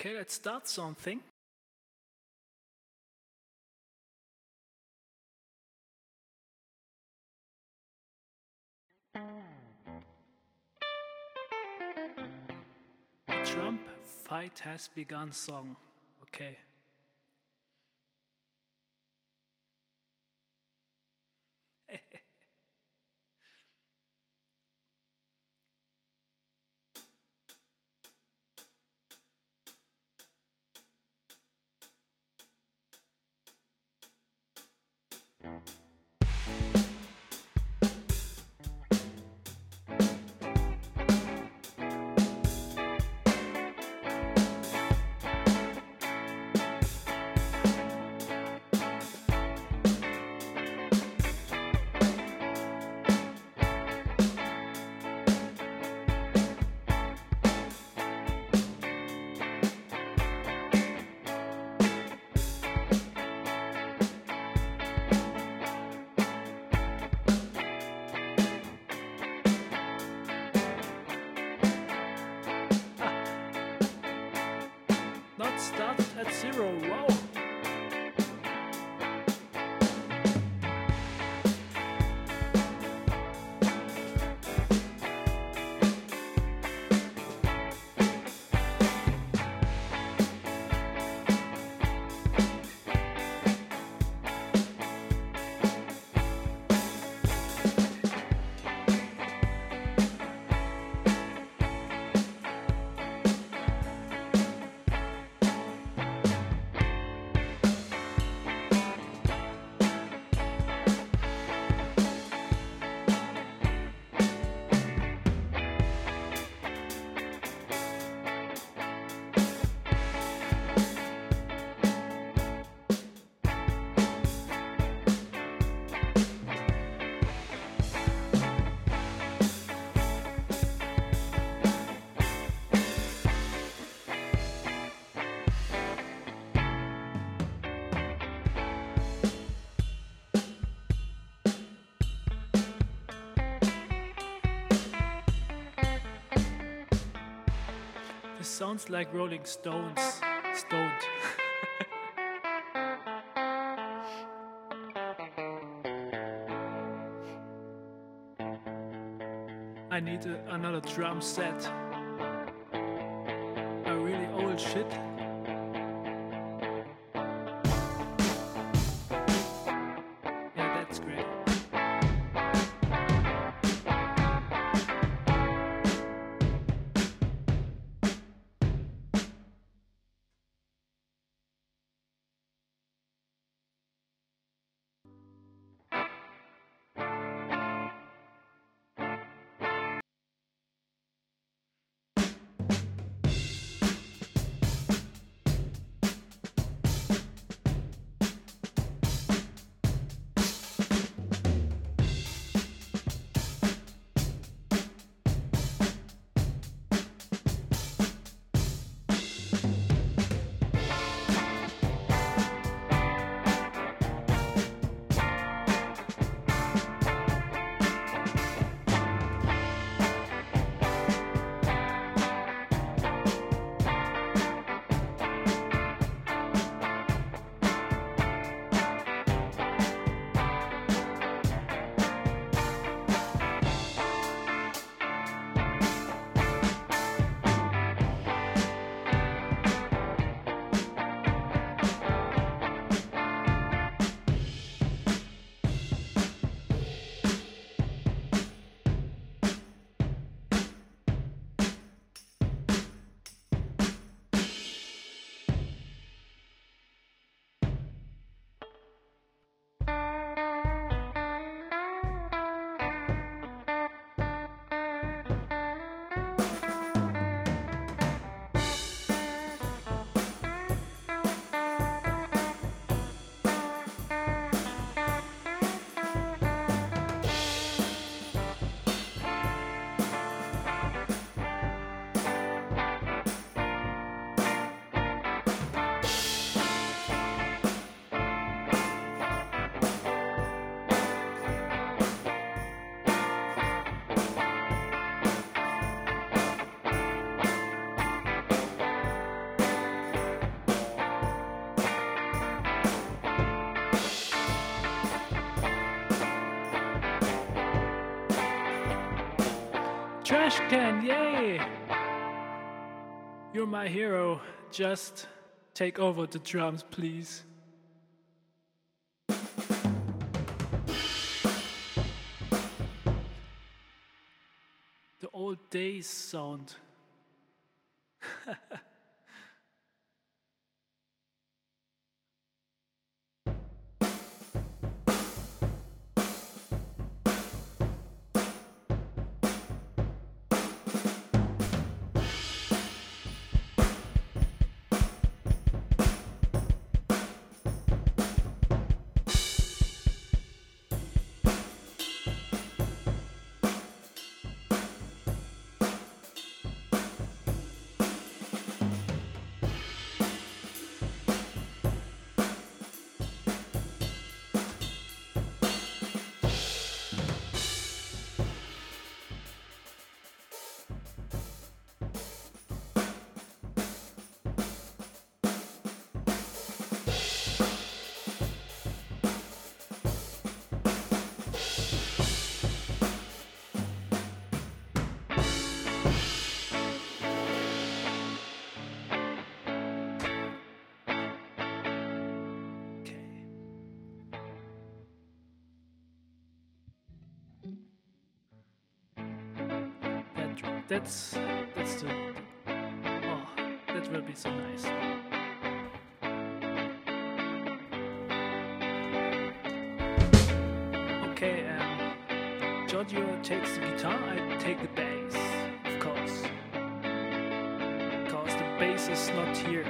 Okay, let's start something. The Trump fight has begun song. Okay. Not started at zero. Wow. This sounds like Rolling Stones. Stoned. I need another drum set. A really old shit. Yeah, that's great. Trash can, yay! You're my hero. Just take over the drums, please. The old days sound. That's the oh, that will be so nice. Okay, Giorgio takes the guitar, I take the bass, of course. Because the bass is not here.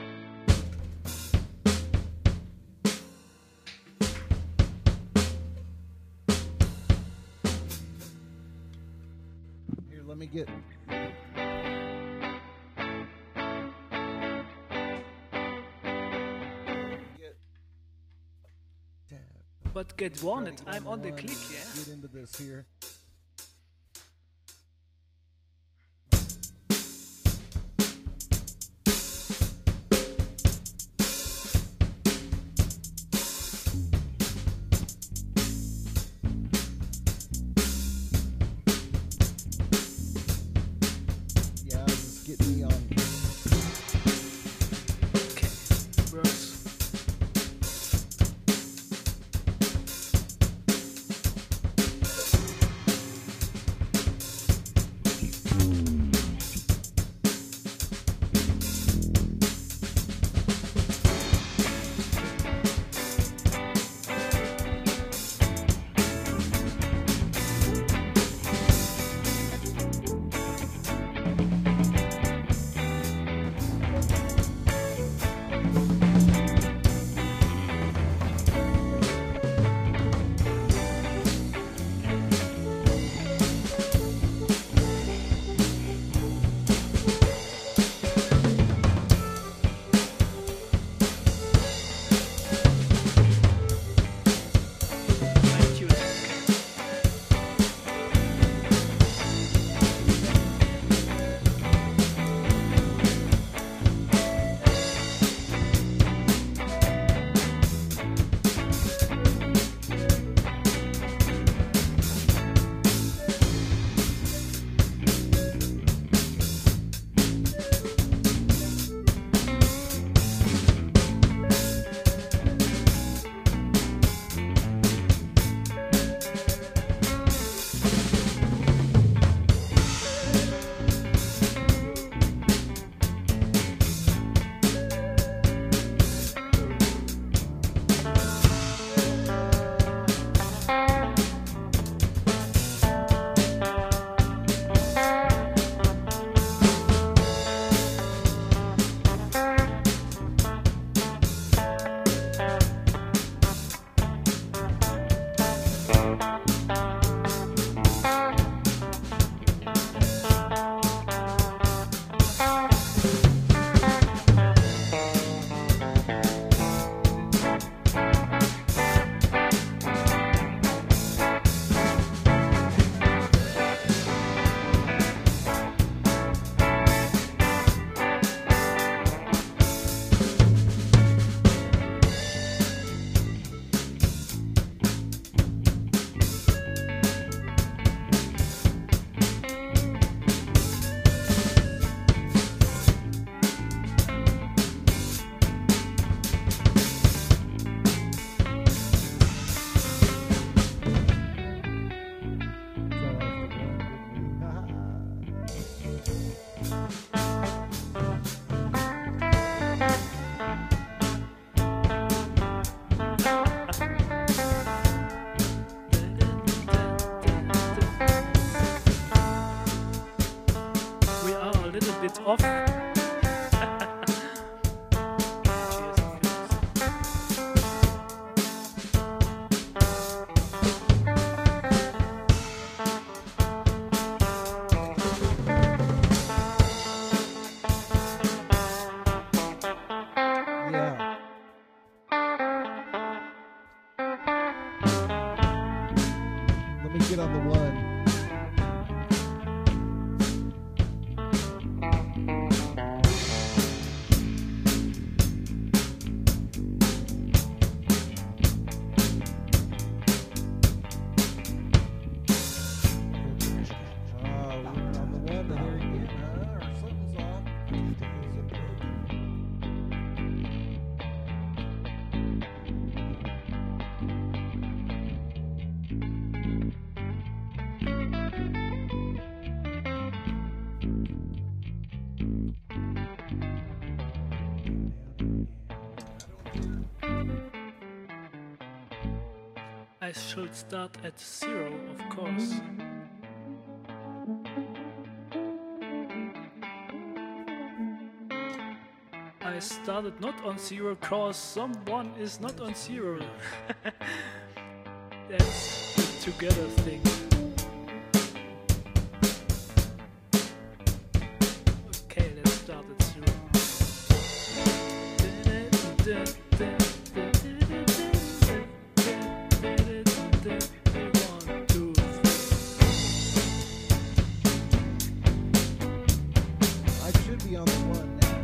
Let me get. But get wanted, I'm on the click, yeah? Get into this here. it's off. Cheers, of course. Yeah. Let me get on the one. Oh, on the one, the here again, or something's off. I should start at 0, of course. I started not on 0 cause someone is not on 0. That's the together thing. Okay, let's start at 0. 1, 2, 3. I should be on the one now.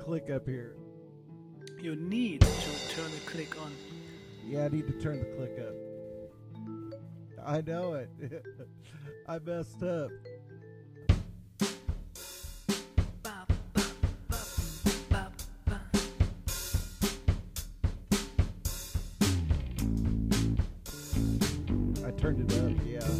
click up here. You need to turn the click on. Yeah, I need to turn the click up. I know it. I messed up. Ba, ba, ba, ba, ba. I turned it up, yeah.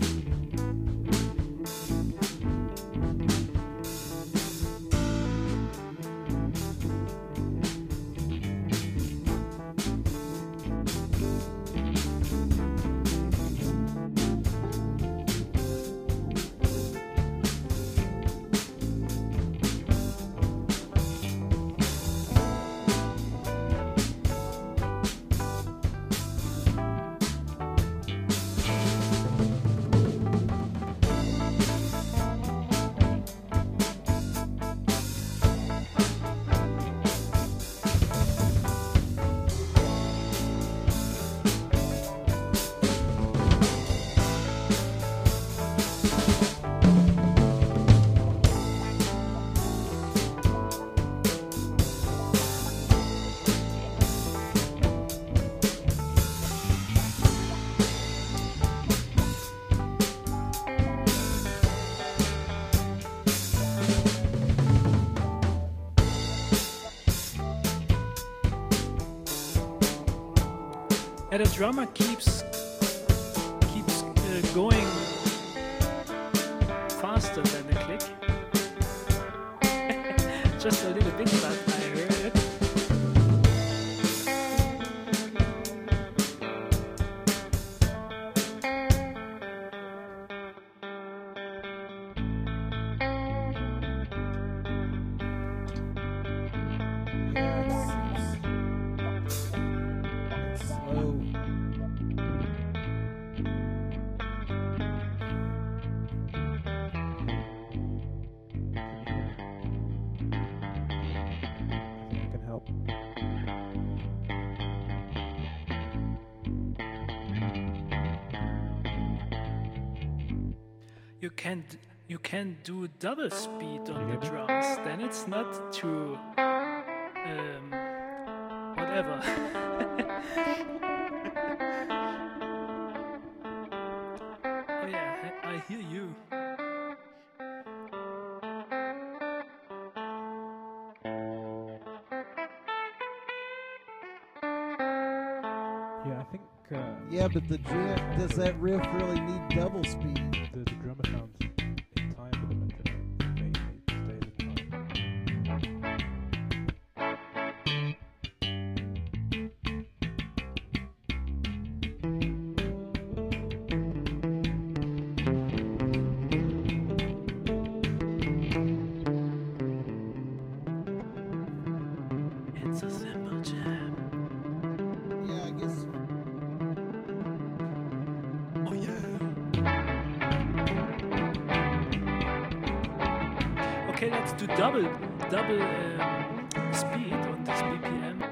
And the drummer keeps going faster than the click. Just a little bit, but I heard it. It's slow. I can help. You can do double speed on the hear me? drums. Then it's not too whatever. Oh yeah, I hear you. Yeah, I think Yeah, but does that riff really need double speed? the drummer sounds in time with them and mainly stays in time. It's a simple jam. Yeah, I guess. Oh yeah. Okay, let's do double speed on this BPM.